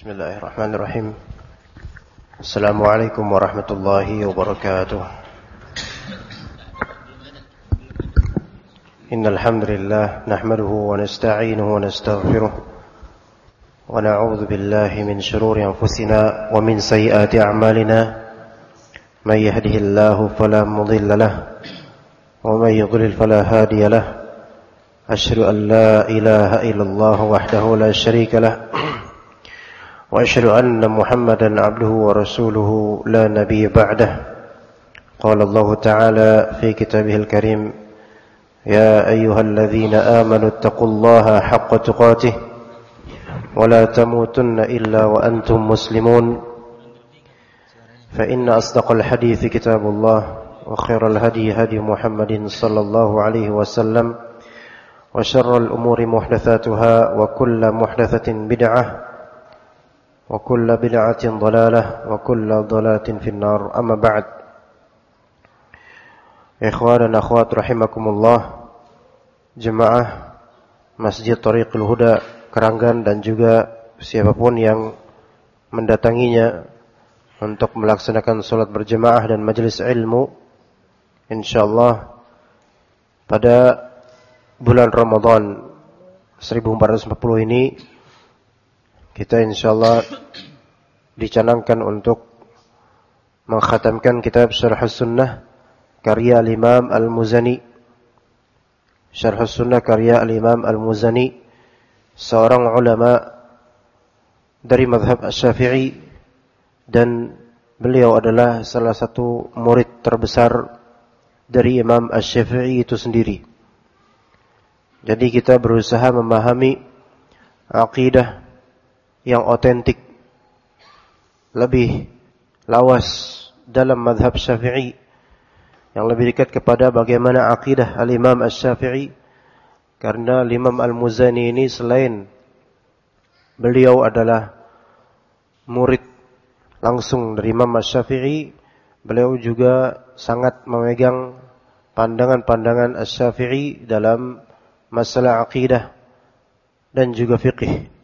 Bismillahirrahmanirrahim. Assalamualaikum warahmatullahi wabarakatuh. Innal hamdalillah nahmaduhu wa nasta'inuhu wa nastaghfiruh wa na'udzu billahi min shururi anfusina wa min sayyiati a'malina. May yahdihillahu fala mudilla lahu wa may yudlil fala hadiya lahu. Asyhadu an la ilaha illallah wahdahu la syarika lahu وأشهد أن محمدا عبده ورسوله لا نبي بعده. قال الله تعالى في كتابه الكريم يا أيها الذين آمنوا اتقوا الله حق تقاته ولا تموتن إلا وأنتم مسلمون. فإن أصدق الحديث كتاب الله وخير الهدي هدي محمد صلى الله عليه وسلم وشر الأمور محدثاتها وكل محدثة بدعة وكل بدعة ضلالة وكل ضلالة في النار. أما بعد. Ikhwan dan akhwat rahimakumullah, jemaah Masjid Thariqul Huda Keranggan dan juga siapapun yang mendatanginya untuk melaksanakan salat berjemaah dan majelis ilmu, insyaallah pada bulan Ramadan 1440 ini kita insyaallah dicanangkan untuk mengkhatamkan kitab Syarh Sunnah karya Al-Imam Al-Muzani. Syarh Sunnah karya Al-Imam Al-Muzani, seorang ulama dari mazhab Asy-Syafi'i, dan beliau adalah salah satu murid terbesar dari Imam Asy-Syafi'i itu sendiri. Jadi kita berusaha memahami akidah yang otentik, lebih lawas dalam mazhab Syafi'i, yang lebih dekat kepada bagaimana akidah Al-Imam Asy-Syafi'i. Karena Imam Al-Muzani ini selain beliau adalah murid langsung dari Imam Asy-Syafi'i, beliau juga sangat memegang pandangan-pandangan Asy-Syafi'i dalam masalah akidah dan juga fiqih.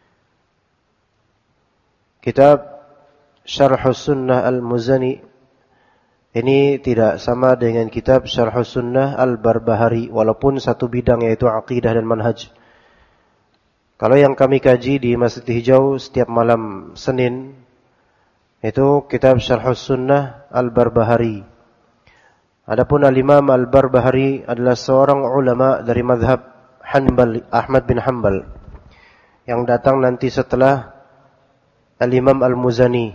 Kitab Syarh Sunnah Al-Muzani ini tidak sama dengan kitab Syarh Sunnah Al-Barbahari, walaupun satu bidang yaitu aqidah dan manhaj. Kalau yang kami kaji di Masjid Hijau setiap malam Senin, itu kitab Syarh Sunnah Al-Barbahari. Adapun Al-Imam Al-Barbahari adalah seorang ulama dari mazhab Hanbali, Ahmad bin Hanbal, yang datang nanti setelah Al-Imam Al-Muzani.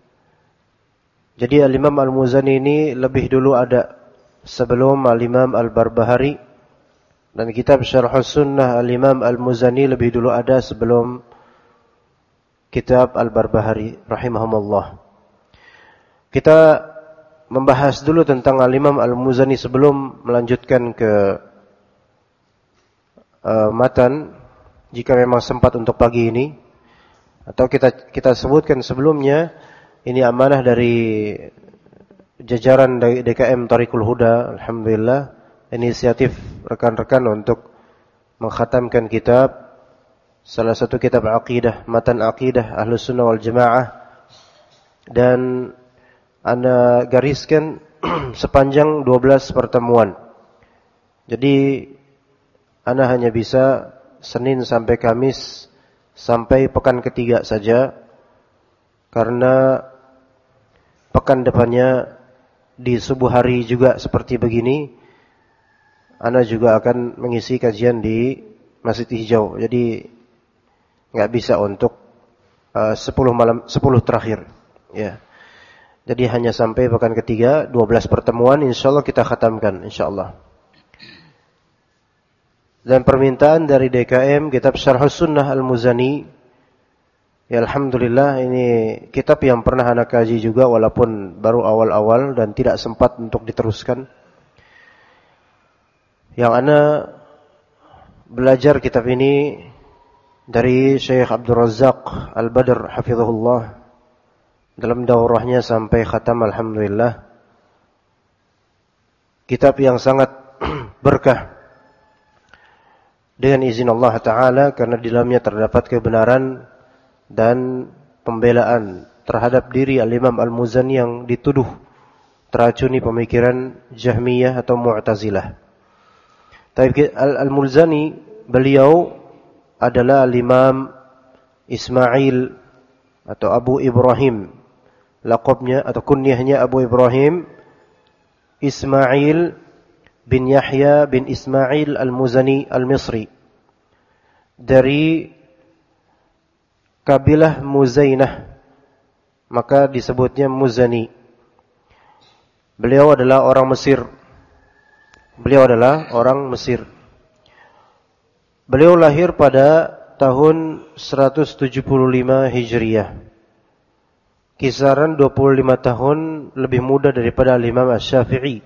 Jadi Al-Imam Al-Muzani ini lebih dulu ada sebelum Al-Imam Al-Barbahari, dan kitab Syarh Sunnah Al-Imam Al-Muzani lebih dulu ada sebelum kitab Al-Barbahari rahimahumullah. Kita membahas dulu tentang Al-Imam Al-Muzani sebelum melanjutkan ke matan, jika memang sempat untuk pagi ini. Atau kita sebutkan sebelumnya, ini amanah dari jajaran DKM Thariqul Huda. Alhamdulillah, inisiatif rekan-rekan untuk mengkhatamkan kitab, salah satu kitab aqidah, matan aqidah Ahlus Sunnah wal Jamaah, dan Anda gariskan sepanjang 12 pertemuan. Jadi Anda hanya bisa Senin sampai Kamis sampai pekan ketiga saja, karena pekan depannya di subuh hari juga seperti begini, Ana juga akan mengisi kajian di Masjid Hijau. Jadi nggak bisa untuk 10 terakhir, ya. Jadi hanya sampai pekan ketiga, 12 pertemuan, insyaallah kita khatamkan insyaallah. Dan permintaan dari DKM kitab Syarh Sunnah Al-Muzani, ya alhamdulillah, ini kitab yang pernah anak kaji juga walaupun baru awal-awal dan tidak sempat untuk diteruskan. Yang ana belajar kitab ini dari Syekh Abdul Razzaq Al-Badr hafizahullah dalam daurahnya sampai khatam, alhamdulillah. Kitab yang sangat berkah dengan izin Allah Ta'ala, karena di dalamnya terdapat kebenaran dan pembelaan terhadap diri Al-Imam Al-Muzani yang dituduh teracuni pemikiran Jahmiyah atau Mu'tazilah. Tapi Al-Muzani beliau adalah Al-Imam Ismail atau Abu Ibrahim. Laqabnya atau kunyahnya Abu Ibrahim Ismail bin Yahya bin Ismail Al-Muzani Al-Misri. Dari kabilah Muzainah, maka disebutnya Muzani. Beliau adalah orang Mesir. Beliau lahir pada tahun 175 Hijriah. Kisaran 25 tahun lebih muda daripada Imam Asy-Syafi'i.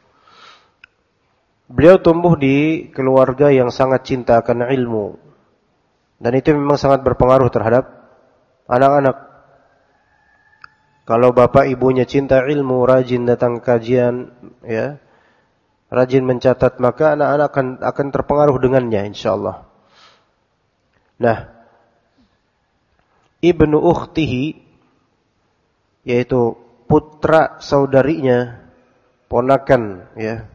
Beliau tumbuh di keluarga yang sangat cinta akan ilmu. Dan itu memang sangat berpengaruh terhadap anak-anak. Kalau bapak ibunya cinta ilmu, rajin datang kajian, ya, rajin mencatat, maka anak-anak akan terpengaruh dengannya insyaallah. Nah, ibnu ukhtihi, yaitu putra saudarinya, ponakan, ya,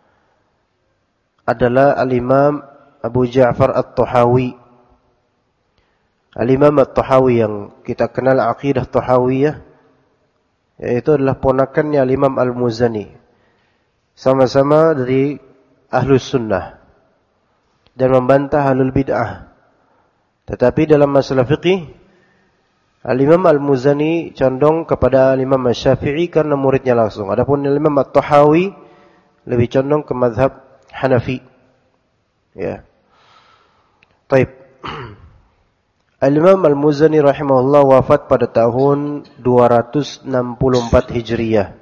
adalah Al-Imam Abu Ja'far At-Tahawi. Al-Imam At-Tahawi yang kita kenal akidah Tahawiyah, yaitu adalah ponakannya Al-Imam Al-Muzani. Sama-sama dari Ahlus Sunnah dan membantah Ahlul Bid'ah. Tetapi dalam masalah fiqih, Al-Imam Al-Muzani condong kepada Al-Imam Asy-Syafi'i karena muridnya langsung. Adapun Al-Imam At-Tahawi lebih condong ke mazhab Hanafi. Ya. Baik. Al-Imam Al-Muzani rahimahullah wafat pada tahun 264 Hijriah.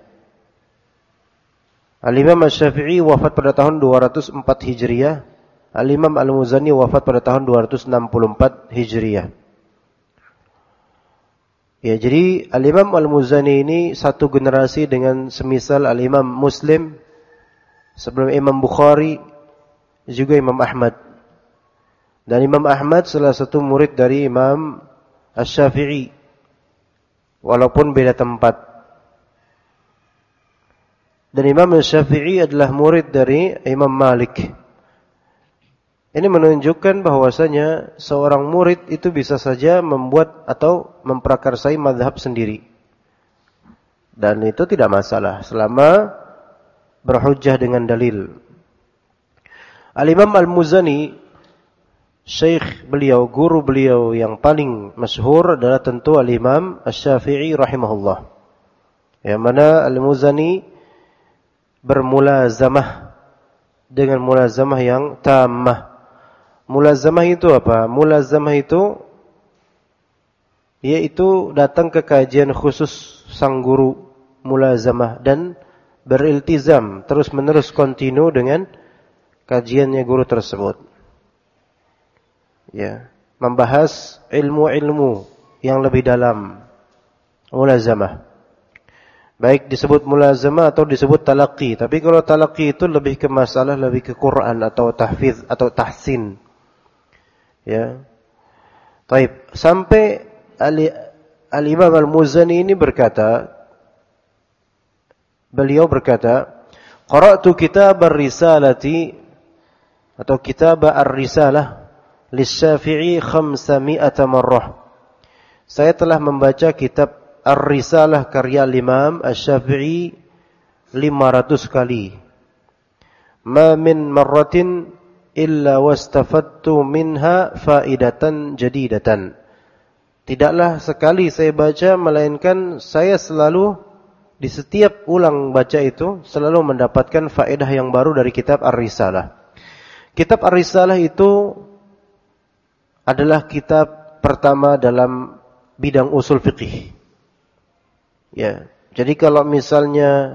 Al-Imam Asy-Syafi'i wafat pada tahun 204 Hijriah. Al-Imam Al-Muzani wafat pada tahun 264 Hijriah. Ya, jadi Al-Imam Al-Muzani ini satu generasi dengan semisal Al-Imam Muslim, sebelum Imam Bukhari, juga Imam Ahmad. Dan Imam Ahmad salah satu murid dari Imam Asy-Syafi'i, walaupun beda tempat. Dan Imam Asy-Syafi'i adalah murid dari Imam Malik. Ini menunjukkan bahwasanya seorang murid itu bisa saja membuat atau memprakarsai mazhab sendiri. Dan itu tidak masalah selama berhujjah dengan dalil. Al-Imam Al-Muzani, syekh beliau, guru beliau yang paling masyhur adalah tentu Al-Imam Asy-Syafi'i rahimahullah. Yang mana Al-Muzani bermulazamah dengan mulazamah yang tammah. Mulazamah itu apa? Mulazamah itu yaitu datang ke kajian khusus sang guru, mulazamah, dan beriltizam terus-menerus kontinu dengan kajiannya guru tersebut. Ya, membahas ilmu-ilmu yang lebih dalam. Mulazamah. Baik disebut mulazamah atau disebut talaqi. Tapi kalau talaqi itu lebih ke masalah, lebih ke Quran atau tahfiz atau tahsin. Ya. Baik, sampai Al-Imam Al-Muzani ini beliau berkata, qara'tu kitab ar-risalati atau kitab ar-risalah Lisy-Syafi'i 500 marrah. Saya telah membaca kitab Ar-Risalah karya Imam Asy-Syafi'i 500 kali. Ma min marratin illa wastafattu minha faidatan jadidatan. Tidaklah sekali saya baca melainkan saya selalu di setiap ulang baca itu selalu mendapatkan faedah yang baru dari kitab Ar-Risalah. Kitab Ar-Risalah itu adalah kitab pertama dalam bidang usul fiqih. Ya, jadi kalau misalnya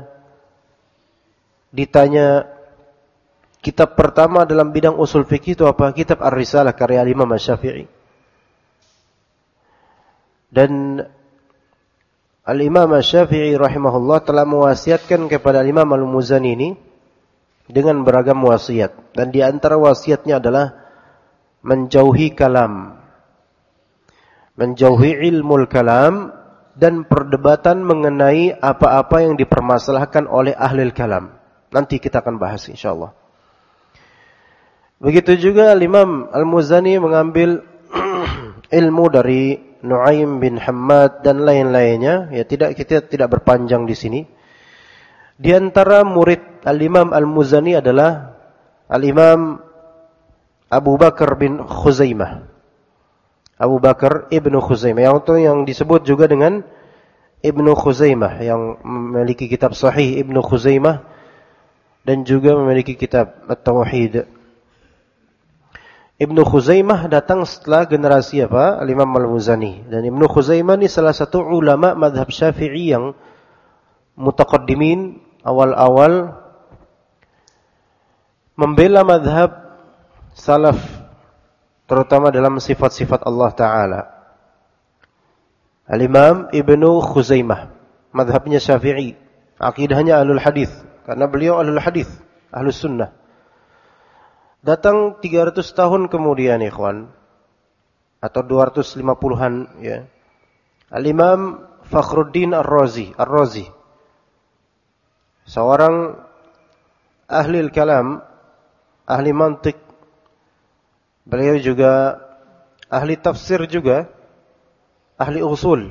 ditanya kitab pertama dalam bidang usul fiqih itu apa? Kitab Ar-Risalah karya Imam Asy-Syafi'i. Dan Al-Imam Asy-Syafi'i rahimahullah telah mewasiatkan kepada Imam Al-Muzani ini dengan beragam wasiat. Dan di antara wasiatnya adalah menjauhi kalam. menjauhi ilmu kalam dan perdebatan mengenai apa-apa yang dipermasalahkan oleh ahli kalam. Nanti kita akan bahas insyaallah. Begitu juga Imam Al-Muzani mengambil ilmu dari Nu'aim bin Hammad dan lain-lainnya. Ya, kita tidak berpanjang di sini. Di antara murid Al-Imam Al-Muzani adalah Al-Imam Abu Bakar bin Khuzaimah. Abu Bakar Ibnu Khuzaimah yang disebut juga dengan Ibnu Khuzaimah, yang memiliki kitab Sahih Ibnu Khuzaimah dan juga memiliki kitab At-Tauhid. Ibnu Khuzaimah datang setelah generasi apa? Al-Imam Al-Muzani. Dan Ibnu Khuzaimah ini salah satu ulama mazhab Syafi'i yang mutaqaddimin, awal-awal membela mazhab salaf, terutama dalam sifat-sifat Allah Ta'ala. Al-Imam Ibnu Khuzaimah, mazhabnya Syafi'i, akidahnya Ahlul Hadis, karena beliau Ahlul Hadis, Ahlus Sunnah. Datang 300 tahun kemudian, ikhwan, atau 250-an, ya. Al-Imam Fakhruddin Ar-Razi, seorang ahli kalam, ahli mantik. Beliau juga ahli tafsir juga, ahli usul.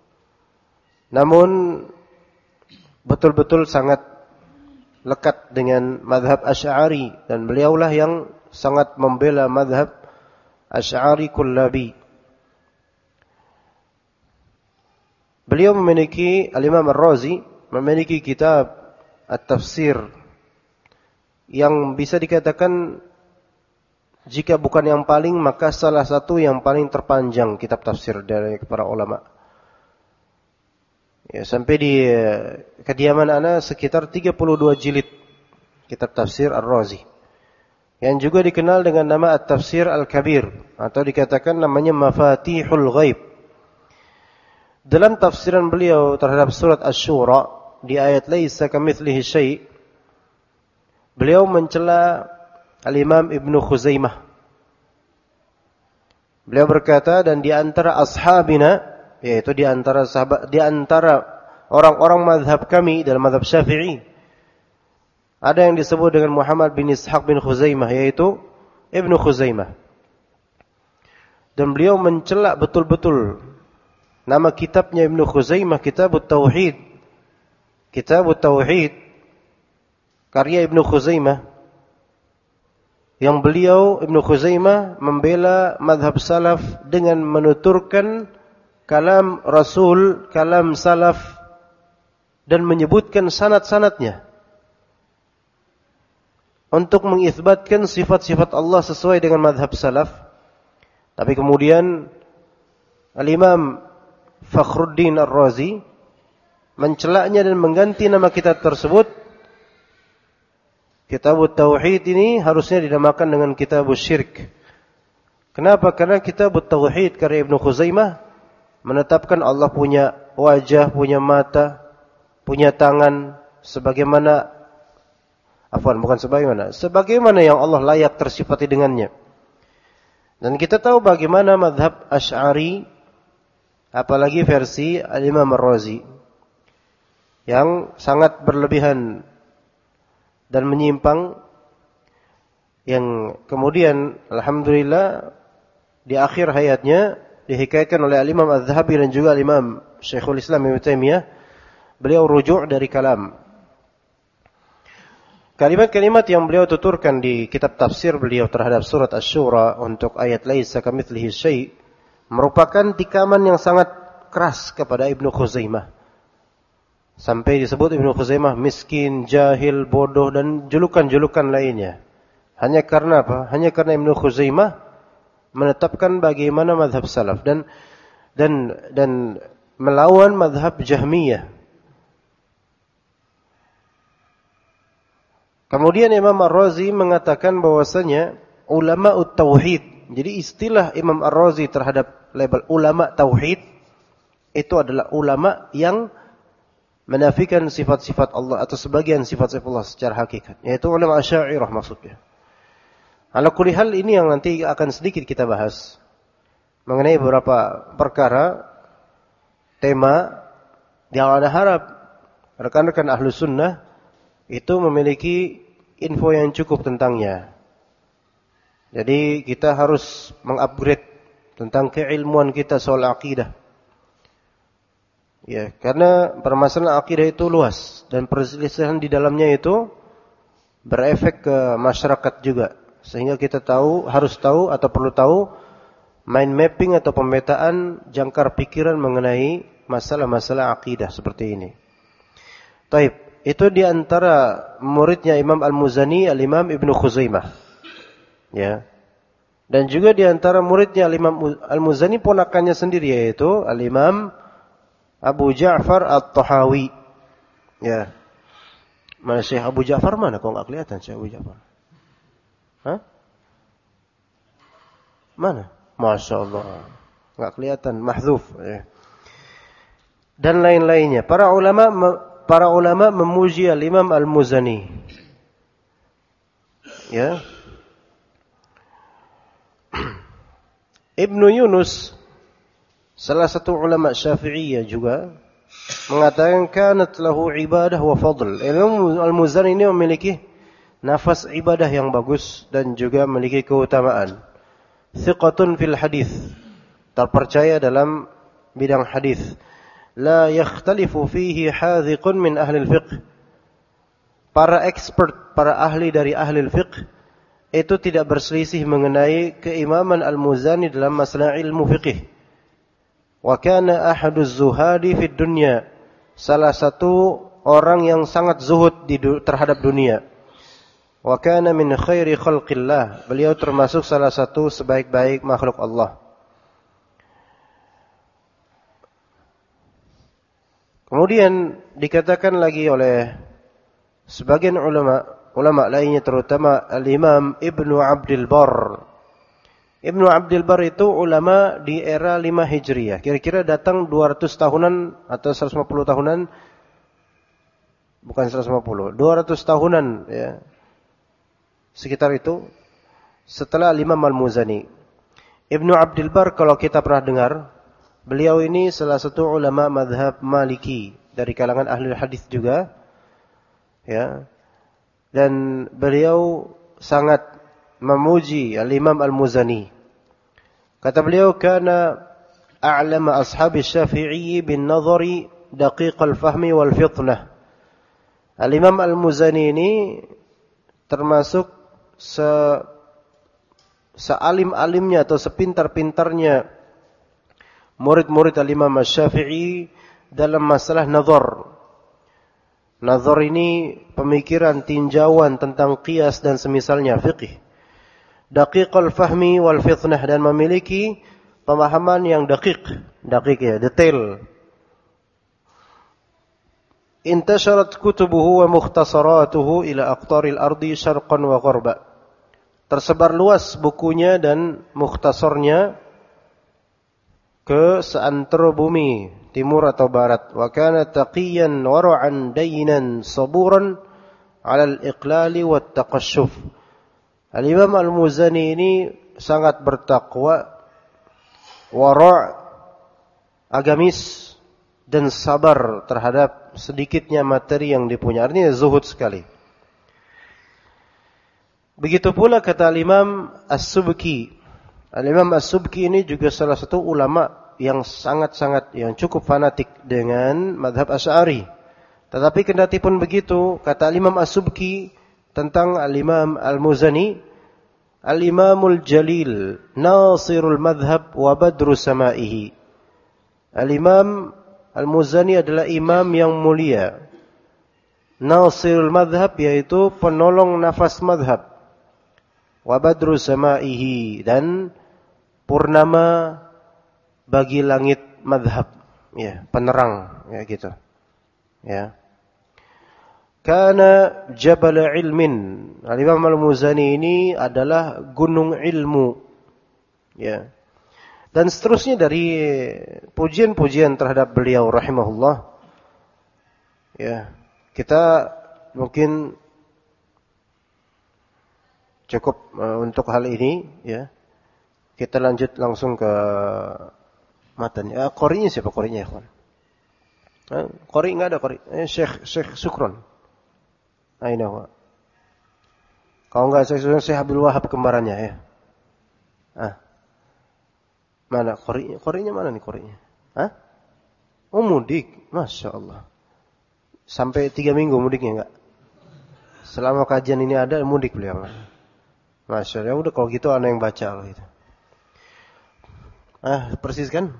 Namun betul-betul sangat lekat dengan mazhab Asy'ari, dan beliaulah yang sangat membela mazhab Asy'ari Kullabi. Beliau memiliki, Al-Imam Ar-Razi memiliki kitab At-Tafsir yang bisa dikatakan jika bukan yang paling, maka salah satu yang paling terpanjang kitab tafsir dari para ulama. Ya, sampai di kediaman ana sekitar 32 jilid kitab tafsir Ar-Razi, yang juga dikenal dengan nama At-Tafsir Al-Kabir, atau dikatakan namanya Mafatihul Ghaib. Dalam tafsiran beliau terhadap surat Asy-Syura di ayat laisa kamitslihi syai', beliau mencela Al-Imam Ibnu Khuzaimah. Beliau berkata, dan di antara ashabina, yaitu di antara sahabat, di antara orang-orang mazhab kami dalam mazhab Syafi'i, ada yang disebut dengan Muhammad bin Ishaq bin Khuzaimah, yaitu Ibnu Khuzaimah. Dan beliau mencela betul-betul nama kitabnya Ibnu Khuzaimah, Kitabut Tauhid. Kitabut Tauhid karya Ibnu Khuzaimah, yang beliau Ibnu Khuzaimah membela mazhab salaf dengan menuturkan kalam Rasul, kalam salaf, dan menyebutkan sanad-sanadnya untuk mengisbatkan sifat-sifat Allah sesuai dengan mazhab salaf. Tapi kemudian Al-Imam Fakhruddin Ar-Razi mencelaknya dan mengganti nama kitab tersebut. Kitabut Tauhid ini harusnya dinamakan dengan Kitabus Syirk. Kenapa? Karena Kitabut Tauhid karya Ibnu Khuzaimah menetapkan Allah punya wajah, punya mata, punya tangan, sebagaimana yang Allah layak tersifati dengannya. Dan kita tahu bagaimana mazhab Asy'ari, apalagi versi Al-Imam Ar-Razi, yang sangat berlebihan dan menyimpang, yang kemudian alhamdulillah di akhir hayatnya dihikayatkan oleh Al-Imam Az-Zahabi dan juga Al-Imam Syekhul Islam Ibnu Taimiyah, beliau rujuk dari kalam. Kalimat-kalimat yang beliau tuturkan di kitab tafsir beliau terhadap surat Asy-Syura untuk ayat laisa kamitslihi syai' merupakan tikaman yang sangat keras kepada Ibnu Khuzaimah. Sampai disebut Ibnu Khuzaimah miskin, jahil, bodoh, dan julukan-julukan lainnya. Hanya karena apa? Hanya karena Ibnu Khuzaimah menetapkan bagaimana mazhab salaf dan melawan mazhab Jahmiyah. Kemudian Imam Ar-Razi mengatakan bahwasanya ulama'ut tauhid. Jadi istilah Imam Ar-Razi terhadap label ulama tauhid itu adalah ulama yang menafikan sifat-sifat Allah atau sebagian sifat-sifat Allah secara hakikat, yaitu ulama Asy'ariyah maksudnya. Ala kulli hal, ini yang nanti akan sedikit kita bahas. mengenai beberapa perkara tema yang Anda harap rekan-rekan ahlu sunnah itu memiliki info yang cukup tentangnya. Jadi kita harus mengupgrade tentang keilmuan kita soal akidah. Ya, karena permasalahan akidah itu luas dan perselisihan di dalamnya itu berefek ke masyarakat juga. Sehingga kita harus tahu atau perlu tahu mind mapping atau pemetaan jangkar pikiran mengenai masalah-masalah akidah seperti ini. Taib, itu di antara muridnya Imam Al-Muzani, Al-Imam Ibnu Khuzaimah. Ya. Dan juga di antara muridnya Al-Imam Al-Muzani ponakannya sendiri yaitu Al-Imam Abu Ja'far At-Tahawi. Ya. Mana Syekh Abu Ja'far mana? Kok enggak kelihatan Syekh Abu Ja'far? Hah? Mana? Masya Allah. Enggak kelihatan, mahdzuf. Ya. Dan lain-lainnya. Para ulama memuji Al-Imam Al-Muzani. Ya. Ibnu Yunus, salah satu ulama Syafi'iyah juga, mengatakan kanat lahu ibadah wa fadl. Imam Al-Muzani ini memiliki nafas ibadah yang bagus dan juga memiliki keutamaan. Thiqatun fil hadis, terpercaya dalam bidang hadis. La yakhtalifu fihi hadhiqun min ahli al-fiqh. Para expert, para ahli dari ahli al-fiqh itu tidak berselisih mengenai keimaman Al-Muzani dalam masalah ilmu fiqih. Wa kana ahaduz zuhadi fid dunya. Salah satu orang yang sangat zuhud terhadap dunia. Wa kana min khairi khalqillah. Beliau termasuk salah satu sebaik-baik makhluk Allah. Kemudian dikatakan lagi oleh sebagian ulama lainnya, terutama Al-Imam Ibnu Abdul Barr. Ibnu Abdul Barr itu ulama di era 5 Hijriah. Kira-kira datang 200 tahunan atau 150 tahunan. Bukan 150, 200 tahunan ya. Sekitar itu setelah Imam Al-Muzani. Ibnu Abdul Barr kalau kita pernah dengar, beliau ini salah satu ulama mazhab Maliki dari kalangan ahli hadis juga. Ya. Dan beliau sangat memuji Al-Imam Al-Muzani. Kata beliau, kana a'lama ashabi Syafi'i bin nazari daqiq al-fahmi wal fitnah. Al-Imam Al-Muzani ini termasuk sealim-alimnya atau sepintar-pintarnya murid-murid Al-Imam Asy-Syafi'i dalam masalah nazar. Nazar ini pemikiran, tinjauan tentang qiyas dan semisalnya fiqih. Daqiqul fahmi wal fitnah, dan memiliki pemahaman yang daqiq ya, detail. Intasharat kutubuhu wa mukhtasaratuhu ila aqtaril ardi syarqan wa gharba. Tersebar luas bukunya dan mukhtasarnya ke seantero bumi, timur atau barat. Wa kana taqiyan wara'an dayinan saburan 'ala al-iqlali wat taqashshuf. Al-Imam Al-Muzani ini sangat bertakwa, wara', agamis dan sabar terhadap sedikitnya materi yang dipunya. Artinya zuhud sekali. Begitu pula kata Al-Imam As-Subki. Al-Imam As-Subki ini juga salah satu ulama yang sangat-sangat, yang cukup fanatik dengan madhab Asy'ari. Tetapi kendati pun begitu, kata Al-Imam As-Subki tentang Al-Imam Al-Muzani, Al-Imamul Jalil, Nasirul Madhab wa Badru Sama'ihi. Al-Imam Al-Muzani adalah imam yang mulia. Nasirul Madhab yaitu penolong nafas madhab. Wa Badru Sama'ihi, dan purnama bagi langit madhab, ya, penerang, ya gitu. Ya. Kana jabal ilmin. Al-Imam Al-Muzani ini adalah gunung ilmu. Ya. Dan seterusnya dari pujian-pujian terhadap beliau rahimahullah. Ya. Kita mungkin cukup untuk hal ini, ya. Kita lanjut langsung ke matanya. Qori'nya siapa qori'nya, ikhwan? Qori' enggak ada qori'. Syekh Sukron. Aina huwa? Kalau enggak Syekh Abdul Wahab kembarannya ya. Mana qori'nya? Qori'nya mana nih qori'nya? Oh, mudik. Masya Allah. Sampai 3 minggu mudiknya enggak? Selama kajian ini ada mudik beliau. Masya Allah. Udah kalau gitu ana yang baca loh itu. Persis kan?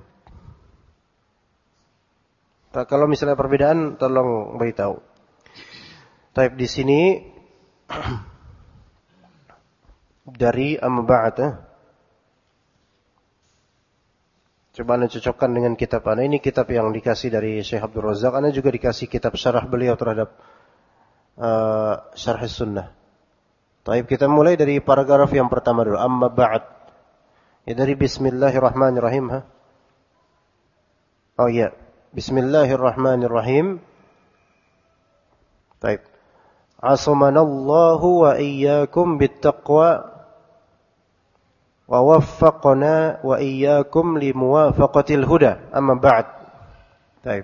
Kalau misalnya perbedaan tolong beritahu. Taib di sini dari amma ba'd. Coba Anda cocokkan dengan kitab Anda. Ini kitab yang dikasih dari Syekh Abdul Razak. Anda juga dikasih kitab syarah beliau terhadap Syarh Sunnah. Taib kita mulai dari paragraf yang pertama dulu. Amma ba'd. Ya dari Bismillahirrahmanirrahim. Oh iya. Bismillahirrahmanirrahim. Taib. Asamanallahu wa iyyakum bittaqwa wa waffaqna wa iyyakum limuwafaqatil huda. Amma ba'd. Taib.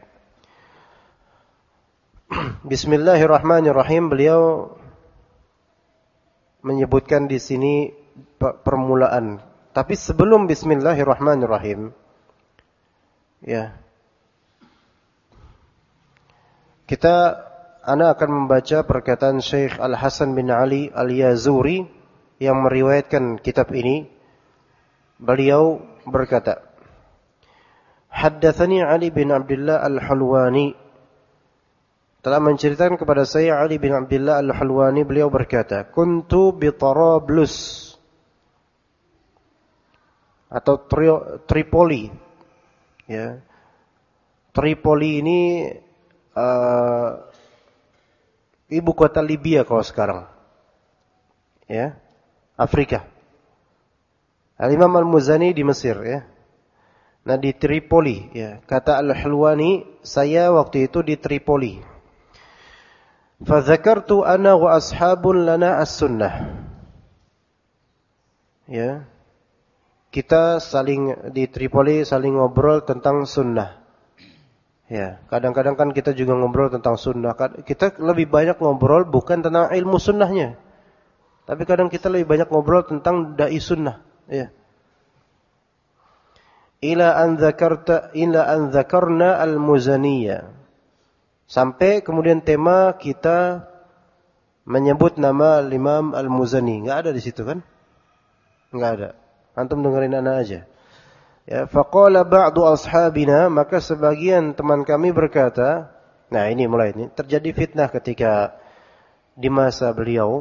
Bismillahirrahmanirrahim. Beliau menyebutkan di sini permulaan. Tapi sebelum Bismillahirrahmanirrahim, ya, Ana akan membaca perkataan Syekh Al-Hasan bin Ali Al-Yazuri yang meriwayatkan kitab ini. Beliau berkata, Haddatsani Ali bin Abdullah Al-Hulwani. Telah menceritakan kepada saya Ali bin Abdullah Al-Hulwani, beliau berkata, Kuntu bi Tarablus atau Tripoli. Ya. Tripoli ini ibu kota Libya kalau sekarang. Ya. Afrika. Al-Imam Al-Muzani di Mesir ya. Nah di Tripoli ya. Kata Al-Hulwani, saya waktu itu di Tripoli. Fadzakartu ana wa ashabun lana as-sunnah. Ya. Kita di Tripoli saling ngobrol tentang sunnah. Ya, kadang-kadang kan kita juga ngobrol tentang sunnah. Kita lebih banyak ngobrol bukan tentang ilmu sunnahnya, tapi kadang kita lebih banyak ngobrol tentang dai sunnah. Ya. Ila an dzakarna al-Muzaniyah. Sampai kemudian tema kita menyebut nama Imam Al-Muzani. Enggak ada di situ kan? Enggak ada. Antum dengerin ana aja. Ya, faqala ba'du ashabina, maka sebagian teman kami berkata, nah ini mulai ini terjadi fitnah ketika di masa beliau.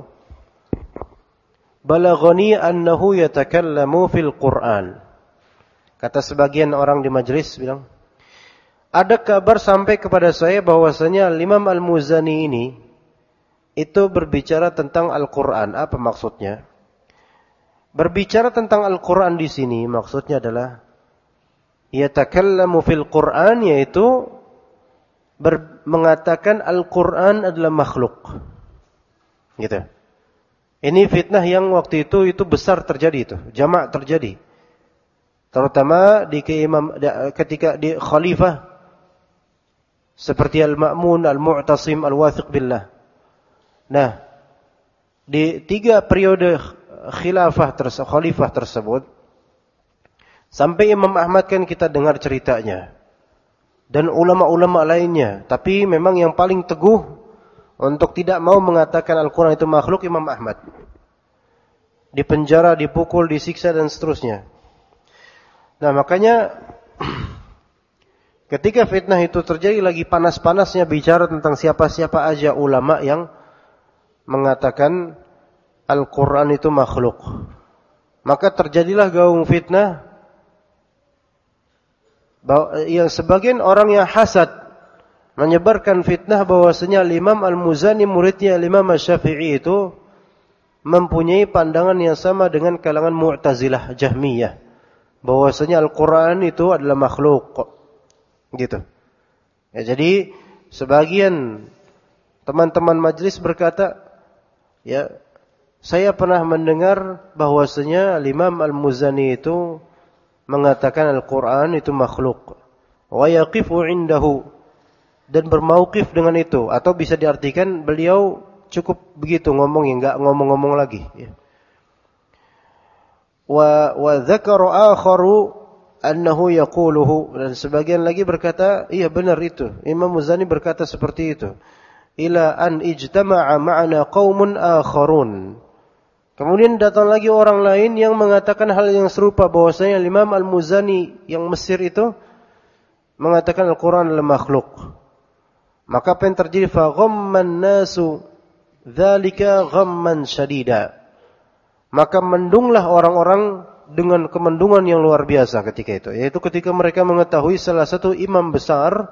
Balaghani annahu yatakallamu fil Qur'an. Kata sebagian orang di majelis bilang, ada kabar sampai kepada saya bahwasanya Imam Al-Muzani ini itu berbicara tentang Al-Qur'an. Apa maksudnya? Berbicara tentang Al-Quran di sini maksudnya adalah yatakallamu fil Quran, yaitu mengatakan Al-Quran adalah makhluk. Gitu. Ini fitnah yang waktu itu besar terjadi itu, jamak terjadi. Terutama ketika di khalifah seperti Al-Ma'mun, Al-Mu'tasim, Al-Wathiq billah. Nah, di 3 periode khalifah tersebut sampai Imam Ahmad kan kita dengar ceritanya dan ulama-ulama lainnya, tapi memang yang paling teguh untuk tidak mau mengatakan Al-Quran itu makhluk Imam Ahmad. Dipenjara, dipukul, disiksa dan seterusnya. Nah makanya ketika fitnah itu terjadi lagi panas-panasnya bicara tentang siapa-siapa aja ulama yang mengatakan Al-Quran itu makhluk, maka terjadilah gaung fitnah yang sebagian orang yang hasad menyebarkan fitnah bahwasanya Imam Al-Muzani muridnya Imam Asy-Syafi'i itu mempunyai pandangan yang sama dengan kalangan Mu'tazilah Jahmiyah, bahwasanya Al-Quran itu adalah makhluk gitu. Ya, jadi sebagian teman-teman majelis berkata, ya, Saya pernah mendengar bahwasanya Imam Al-Muzani itu mengatakan Al-Quran itu makhluk. Wa yaqifu indahu. Dan bermauqif dengan itu. Atau bisa diartikan beliau cukup begitu ngomong, enggak ngomong-ngomong lagi. Wa dzakara akharu annahu yaquluhu. Dan sebagian lagi berkata, iya benar itu. Imam Muzani berkata seperti itu. Ila an ijtama'a ma'ana qaumun akharun. Kemudian datang lagi orang lain yang mengatakan hal yang serupa, bahwasanya Imam Al-Muzani yang Mesir itu mengatakan Al-Quran adalah makhluk. Maka apa yang terjadi? Fa ghamman nasu dzalika ghamman syadida. Maka mendunglah orang-orang dengan kemendungan yang luar biasa ketika itu, yaitu ketika mereka mengetahui salah satu imam besar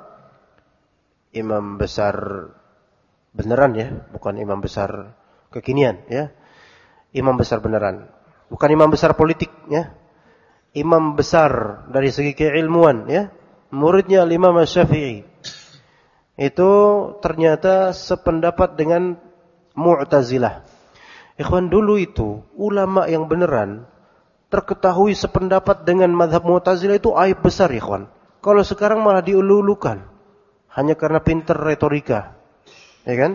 beneran ya, bukan imam besar kekinian ya. Imam besar beneran. Bukan imam besar politik ya. Imam besar dari segi keilmuan ya. Muridnya Imam Syafi'i. Itu ternyata sependapat dengan Mu'tazilah. Ikhwan, dulu itu ulama yang beneran terketahui sependapat dengan mazhab Mu'tazilah itu aib besar, ikhwan. Kalau sekarang malah diulu-ulukan hanya karena pintar retorika. Ya kan?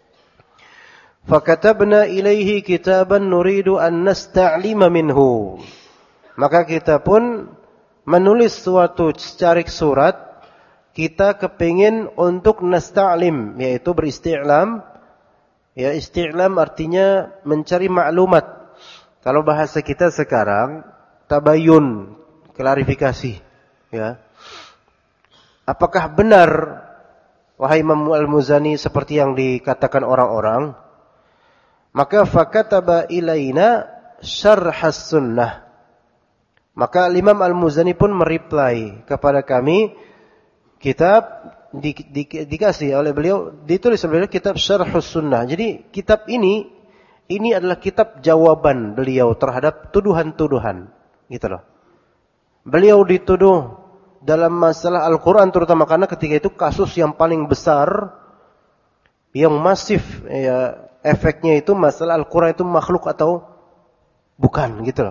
Fakatabna ilaihi kitaban nuridu an nasta'lima minhu. Maka kita pun menulis suatu secarik surat, kita kepingin untuk nasta'lim, yaitu beristi'lam. Ya, isti'lam artinya mencari maklumat. Kalau bahasa kita sekarang, tabayun, klarifikasi. Ya. Apakah benar, wahai Imam Al-Muzani, seperti yang dikatakan orang-orang? Maka fakataba ilaina syarhas sunnah. Maka Imam Al-Muzani pun mereply kepada kami kitab dikasih oleh beliau, ditulis oleh beliau kitab Syarhus Sunnah. Jadi kitab ini adalah kitab jawaban beliau terhadap tuduhan-tuduhan, gitu loh. Beliau dituduh dalam masalah Al-Qur'an terutama, karena ketika itu kasus yang paling besar, yang masif ya, efeknya itu masalah Al-Quran itu makhluk atau bukan, gitu loh.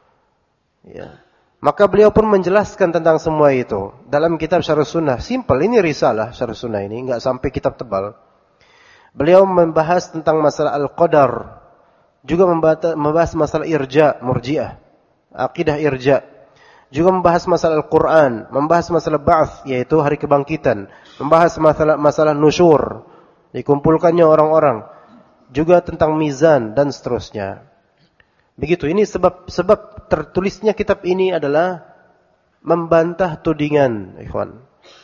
Ya. Maka beliau pun menjelaskan tentang semua itu dalam kitab Syarh Sunnah. Simple, ini risalah Syarh Sunnah ini, enggak sampai kitab tebal. Beliau membahas tentang masalah Al-Qadar, juga membahas masalah irja, murji'ah, akidah irja. Juga membahas masalah Al-Quran, membahas masalah ba'ats, yaitu hari kebangkitan, membahas masalah nusyur, dikumpulkannya orang-orang. Juga tentang mizan dan seterusnya. Begitu, ini sebab tertulisnya kitab ini adalah membantah tudingan, ikhwan.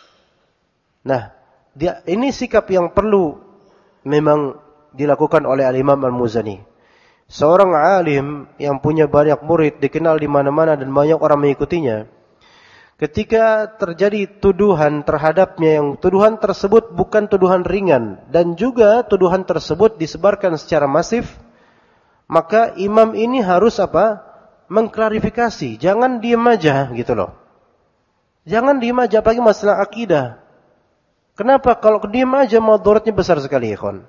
Nah, ini sikap yang perlu memang dilakukan oleh Al-Imam Al-Muzani. Seorang alim yang punya banyak murid, dikenal di mana-mana dan banyak orang mengikutinya. Ketika terjadi tuduhan terhadapnya, yang tuduhan tersebut bukan tuduhan ringan, dan juga tuduhan tersebut disebarkan secara masif, maka imam ini harus apa? Mengklarifikasi. Jangan diam aja, gitu loh. Jangan diam aja, apalagi masalah akidah. Kenapa? Kalau diam aja, madharatnya besar sekali, ikhwan.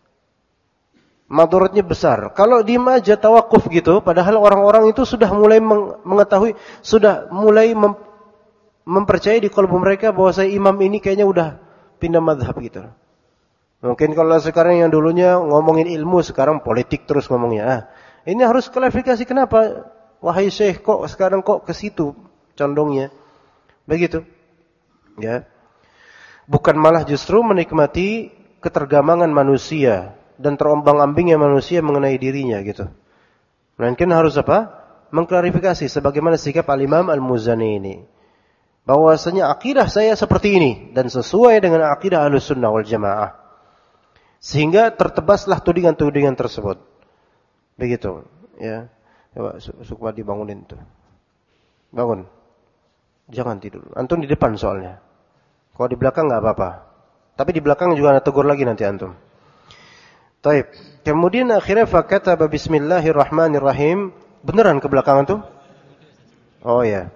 Madharatnya besar. Kalau diam aja, tawakuf gitu, padahal orang-orang itu sudah mulai mengetahui, sudah mulai mempercayai di kalbu mereka bahwa saya imam ini kayaknya udah pindah madhab gitu. Mungkin kalau sekarang yang dulunya ngomongin ilmu, sekarang politik terus ngomongnya. Ini harus klarifikasi, kenapa wahai syekh kok sekarang kok ke situ condongnya. Begitu. Ya. Bukan malah justru menikmati ketergambangan manusia dan terombang-ambingnya manusia mengenai dirinya gitu. Mungkin harus apa? Mengklarifikasi sebagaimana sikap Al-Imam Al-Muzani ini. Bahwasanya akidah saya seperti ini dan sesuai dengan akidah Ahlussunnah wal Jamaah. Sehingga tertebaslah tudingan-tudingan tersebut. Begitu, ya. Coba Sukma dibangunin tuh. Bangun. Jangan tidur. Antum di depan soalnya. Kalau di belakang enggak apa-apa. Tapi di belakang juga ada tegur lagi nanti antum. Taib. Kemudian akhirnya fakataba bismillahirrahmanirrahim. Beneran ke belakang antum? Oh ya.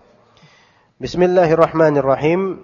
Bismillahirrahmanirrahim.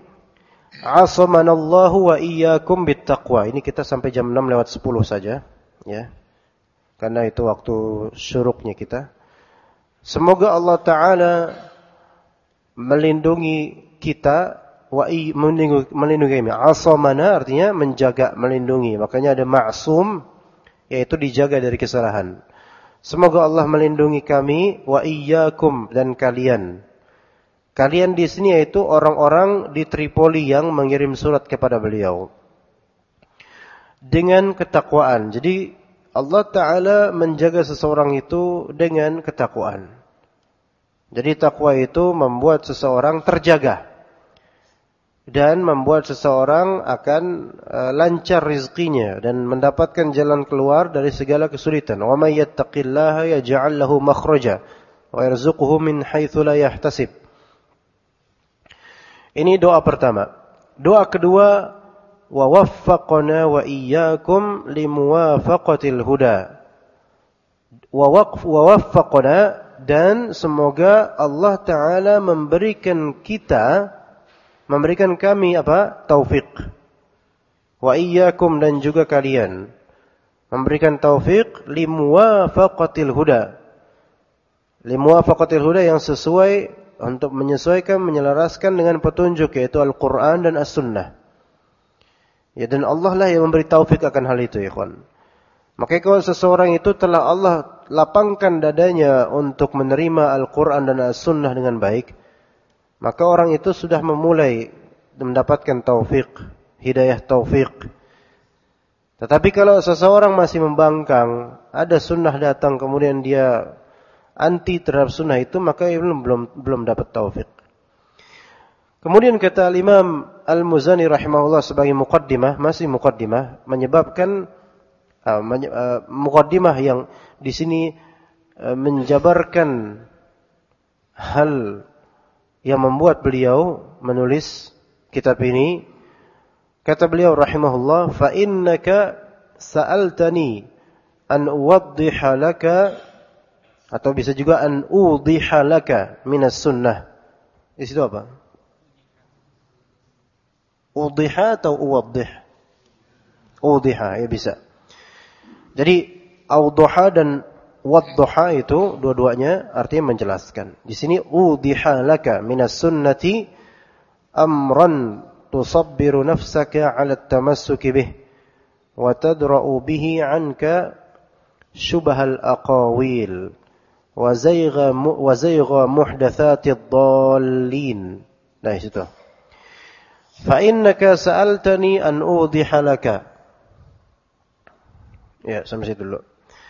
Asamanallahu wa iyyakum bittaqwa. Ini kita sampai jam 6 lewat 10 saja, ya. karena itu waktu syuruknya kita. Semoga Allah Ta'ala melindungi kita, melindungi kami. Asamana artinya menjaga, melindungi. Makanya ada ma'sum, yaitu dijaga dari kesalahan. Semoga Allah melindungi kami, wa iyyakum, dan kalian. Kalian di sini yaitu orang-orang di Tripoli yang mengirim surat kepada beliau. Dengan ketakwaan. Jadi Allah Ta'ala menjaga seseorang itu dengan ketakwaan. Jadi takwa itu membuat seseorang terjaga. Dan membuat seseorang akan lancar rizkinya. Dan mendapatkan jalan keluar dari segala kesulitan. Wa may yattaqillaha yaj'al lahu makhraja. Wa yarzuquhu min haitsu la yahtasib. Ini doa pertama. Doa kedua, wa waffaqna wa iyyakum limuwafaqatil huda. Wa waffaqna, dan semoga Allah Ta'ala memberikan kami taufik. Wa iyyakum, dan juga kalian. Memberikan taufik limuwafaqatil huda. Limuwafaqatil huda yang sesuai, untuk menyesuaikan, menyelaraskan dengan petunjuk, yaitu Al-Quran dan As-Sunnah. Ya, dan Allah lah yang memberi taufik akan hal itu, ikhwan. Makanya kalau seseorang itu telah Allah lapangkan dadanya untuk menerima Al-Quran dan As-Sunnah dengan baik, maka orang itu sudah memulai mendapatkan taufik, hidayah taufik. Tetapi kalau seseorang masih membangkang, ada sunnah datang kemudian dia anti terhadap sunnah itu, maka belum dapat taufik. Kemudian kata Imam Al-Muzani rahimahullah sebagai muqaddimah, masih muqaddimah, menyebabkan muqaddimah yang di sini menjabarkan hal yang membuat beliau menulis kitab ini. Kata beliau rahimahullah, fa innaka sa'altani an uwaddiha laka, atau bisa juga an udhiha laka minas sunnah. Di situ apa? Udhiha atau uwaddih? Udhiha, ya bisa. Jadi awduha dan wadduha itu dua-duanya artinya menjelaskan. Di sini udhiha laka minas sunnati amran tusabbiru nafsaka 'ala at-tamassuki bih wa tadra'u bihi 'anka syubhal aqawil wa zayga muhdatsatid dallin. Nah, situ. Fa innaka sa'altani an udhiha laka. Ya, sampai situ dulu.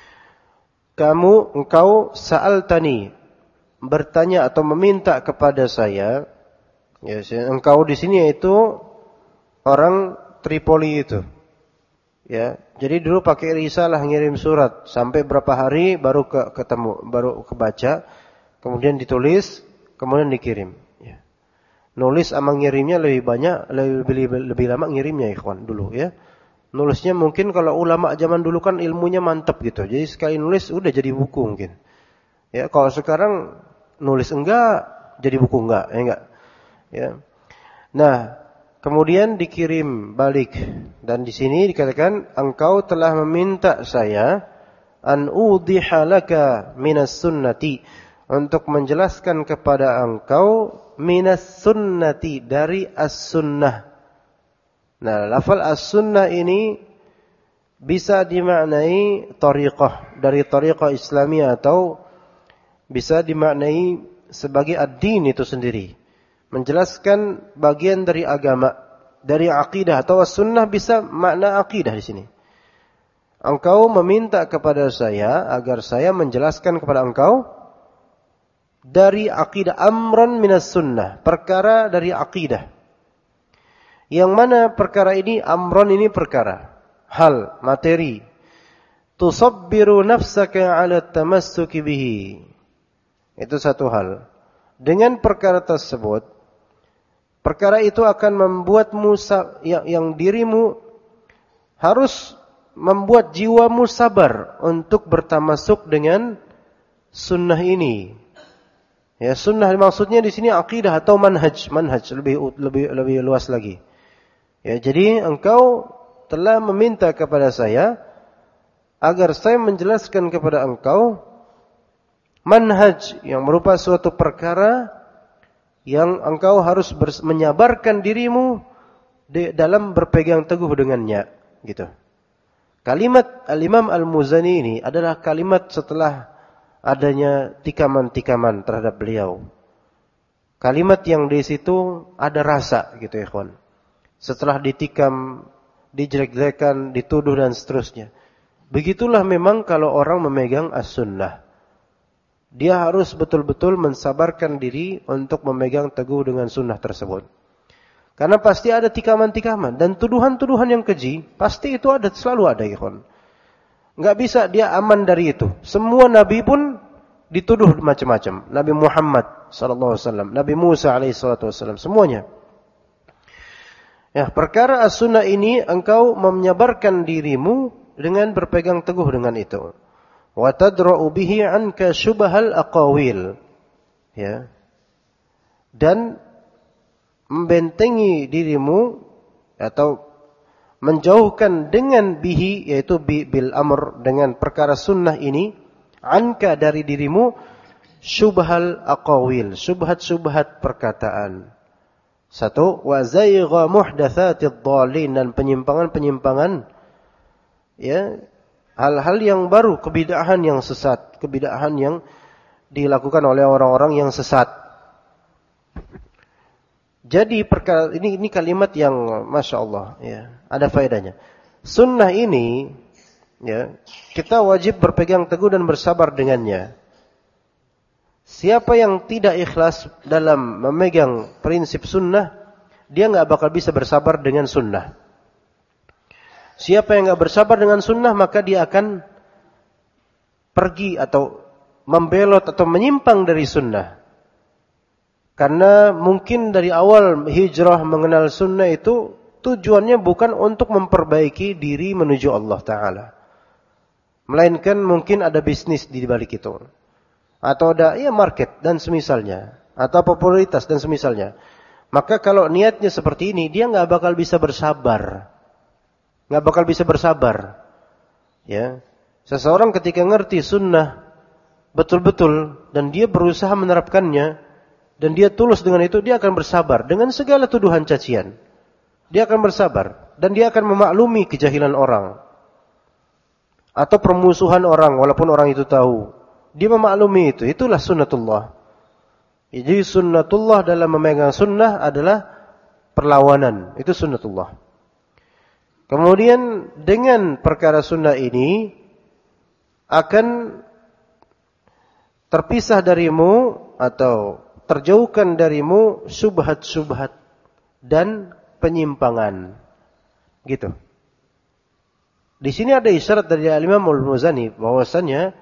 Engkau sa'altani, bertanya atau meminta kepada saya. Ya, engkau di sini yaitu orang Tripoli itu. Ya, jadi dulu pakai risalah ngirim surat, sampai berapa hari baru ketemu, baru kebaca, kemudian ditulis, kemudian dikirim. Ya. Nulis sama ngirimnya lebih banyak, lebih lama ngirimnya, ikhwan, dulu ya. Nulisnya mungkin kalau ulama zaman dulu kan ilmunya mantap gitu, jadi sekali nulis udah jadi buku mungkin. Ya, kalau sekarang nulis enggak, jadi buku enggak, ya enggak. Ya. Nah, kemudian dikirim balik, dan di sini dikatakan engkau telah meminta saya an udhiha laka minas sunnati, untuk menjelaskan kepada engkau minas sunnati, dari as-sunnah. Nah, lafal as-sunnah ini bisa dimaknai tariqah, dari tariqah Islamiyah, atau bisa dimaknai sebagai ad-din itu sendiri. Menjelaskan bagian dari agama, dari akidah, atau as-sunnah bisa makna akidah di sini. Engkau meminta kepada saya agar saya menjelaskan kepada engkau dari akidah, amran minas sunnah, perkara dari akidah. Yang mana perkara ini, amran ini perkara, hal, materi. Tusabbiru nafsaka 'ala tamassuki bihi. Itu satu hal. Dengan perkara tersebut, perkara itu akan membuatmu yang dirimu harus membuat jiwamu sabar untuk bertamasuk dengan sunnah ini. Ya, sunnah maksudnya di sini akidah atau manhaj lebih luas lagi. Ya, jadi engkau telah meminta kepada saya agar saya menjelaskan kepada engkau manhaj yang merupakan suatu perkara yang engkau harus menyabarkan dirimu dalam berpegang teguh dengannya, gitu. Kalimat Al-Imam Al-Muzani ini adalah kalimat setelah adanya tikaman-tikaman terhadap beliau. Kalimat yang di situ ada rasa, gitu ya ikhwan. Setelah ditikam, dijelek-jelekan, dituduh dan seterusnya. Begitulah memang kalau orang memegang as-sunnah. Dia harus betul-betul mensabarkan diri untuk memegang teguh dengan sunnah tersebut. Karena pasti ada tikaman-tikaman dan tuduhan-tuduhan yang keji, pasti itu ada, selalu ada, ikhwan. Enggak bisa dia aman dari itu. Semua nabi pun dituduh macam-macam. Nabi Muhammad sallallahu alaihi wasallam, Nabi Musa alaihi salatu wasallam, semuanya. Ya, perkara as-sunnah ini engkau menyabarkan dirimu dengan berpegang teguh dengan itu. Wa tadra'u bihi 'anka syubhal aqawil. Ya. Dan membentengi dirimu atau menjauhkan dengan bihi, yaitu bil amr, dengan perkara sunnah ini, 'anka dari dirimu syubhal aqawil, syubhat-syubhat perkataan. Satu, wa zaygha muhdatsatid dhalin, dan penyimpangan-penyimpangan, ya, hal-hal yang baru, kebid'ahan yang sesat, kebid'ahan yang dilakukan oleh orang-orang yang sesat. Jadi perkara ini kalimat yang masya Allah, ya, ada faedahnya. Sunnah ini, ya, kita wajib berpegang teguh dan bersabar dengannya. Siapa yang tidak ikhlas dalam memegang prinsip sunnah, dia nggak bakal bisa bersabar dengan sunnah. Siapa yang nggak bersabar dengan sunnah, maka dia akan pergi atau membelot atau menyimpang dari sunnah. Karena mungkin dari awal hijrah mengenal sunnah itu tujuannya bukan untuk memperbaiki diri menuju Allah Ta'ala. Melainkan mungkin ada bisnis di balik itu. Atau ada market dan semisalnya. Atau popularitas dan semisalnya. Maka kalau niatnya seperti ini, dia nggak bakal bisa bersabar. Nggak bakal bisa bersabar. Ya. Seseorang ketika ngerti sunnah betul-betul dan dia berusaha menerapkannya dan dia tulus dengan itu, dia akan bersabar dengan segala tuduhan cacian. Dia akan bersabar dan dia akan memaklumi kejahilan orang atau permusuhan orang walaupun orang itu tahu. Dia memaklumi itu. Itulah sunnatullah. Jadi sunnatullah dalam memegang sunnah adalah perlawanan. Itu sunnatullah. Kemudian dengan perkara sunnah ini akan terpisah darimu atau terjauhkan darimu syubhat-syubhat dan penyimpangan. Gitu. Di sini ada isyarat dari Imam Al-Muzani bahwasanya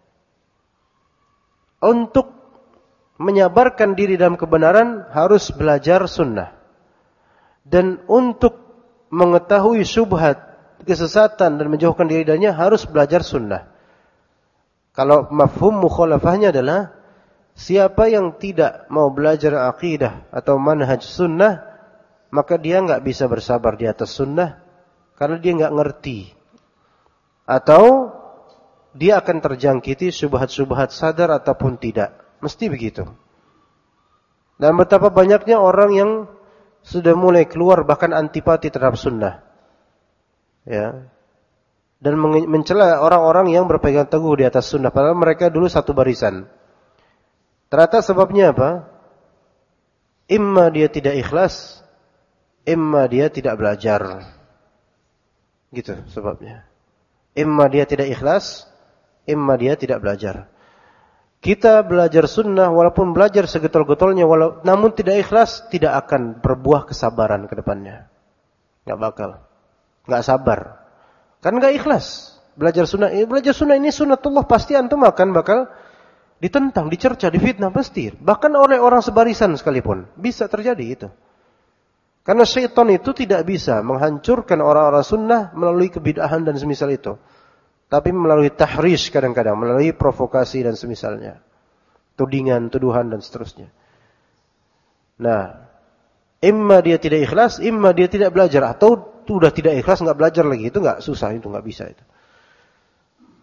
untuk menyabarkan diri dalam kebenaran harus belajar sunnah. Dan untuk mengetahui syubhat, kesesatan dan menjauhkan diri darinya harus belajar sunnah. Kalau mafhum mukhalafahnya adalah siapa yang tidak mau belajar akidah atau manhaj sunnah, maka dia enggak bisa bersabar di atas sunnah karena dia enggak ngerti. Atau dia akan terjangkiti syubhat-syubhat sadar ataupun tidak. Mesti begitu. Dan betapa banyaknya orang yang sudah mulai keluar bahkan antipati terhadap sunnah. Ya. Dan mencela orang-orang yang berpegang teguh di atas sunnah. Padahal mereka dulu satu barisan. Ternyata sebabnya apa? Imma dia tidak ikhlas, imma dia tidak belajar. Gitu sebabnya. Imma dia tidak ikhlas, imma dia tidak belajar. Kita belajar sunnah walaupun belajar segetol-getolnya, namun tidak ikhlas, tidak akan berbuah kesabaran ke depannya. Enggak bakal. Enggak sabar. Kan enggak ikhlas. Belajar sunnah ini sunnatullah, pasti antum akan bakal ditentang, dicerca, difitnah pasti. Bahkan oleh orang sebarisan sekalipun bisa terjadi itu. Karena syaitan itu tidak bisa menghancurkan orang-orang sunnah melalui kebid'ahan dan semisal itu. Tapi melalui tahrish kadang-kadang, melalui provokasi dan semisalnya. Tudingan, tuduhan dan seterusnya. Nah, imma dia tidak ikhlas, imma dia tidak belajar. Atau sudah tidak ikhlas, enggak belajar lagi. Itu enggak susah, itu enggak bisa itu.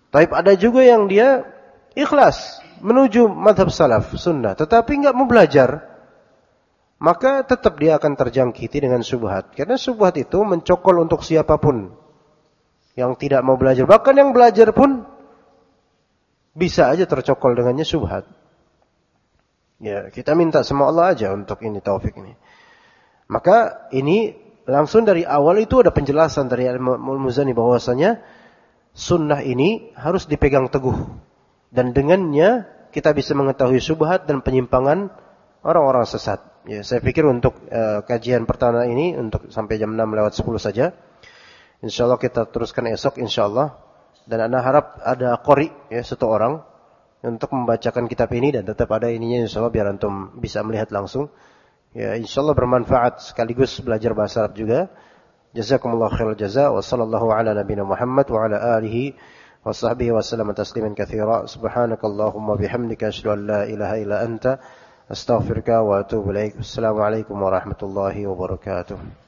Tapi ada juga yang dia ikhlas menuju madhab salaf sunnah, tetapi enggak mau belajar, maka tetap dia akan terjangkiti dengan syubhat. Karena syubhat itu mencokol untuk siapapun yang tidak mau belajar. Bahkan yang belajar pun bisa aja tercokol dengannya syubhat. Ya, kita minta sama Allah aja untuk ini taufik ini. Maka ini langsung dari awal itu ada penjelasan dari Al-Muzani bahwasanya sunnah ini harus dipegang teguh. Dan dengannya kita bisa mengetahui syubhat dan penyimpangan orang-orang sesat. Ya, saya pikir untuk kajian pertama ini untuk sampai jam 6:10 saja. Insyaallah kita teruskan esok insyaallah. Dan ana harap ada qori ya satu orang untuk membacakan kitab ini dan tetap ada ininya insyaallah biar antum bisa melihat langsung. Ya insyaallah bermanfaat sekaligus belajar bahasa Arab juga. Jazakumullahu khairal jazaa wa sallallahu ala nabiyina Muhammad wa ala alihi wa sahbihi wa sallam tasliman katsira. Subhanakallahumma bihamdika asyhadu an la ilaha illa anta astaghfiruka wa atubu ilaik. Assalamualaikum warahmatullahi wabarakatuh.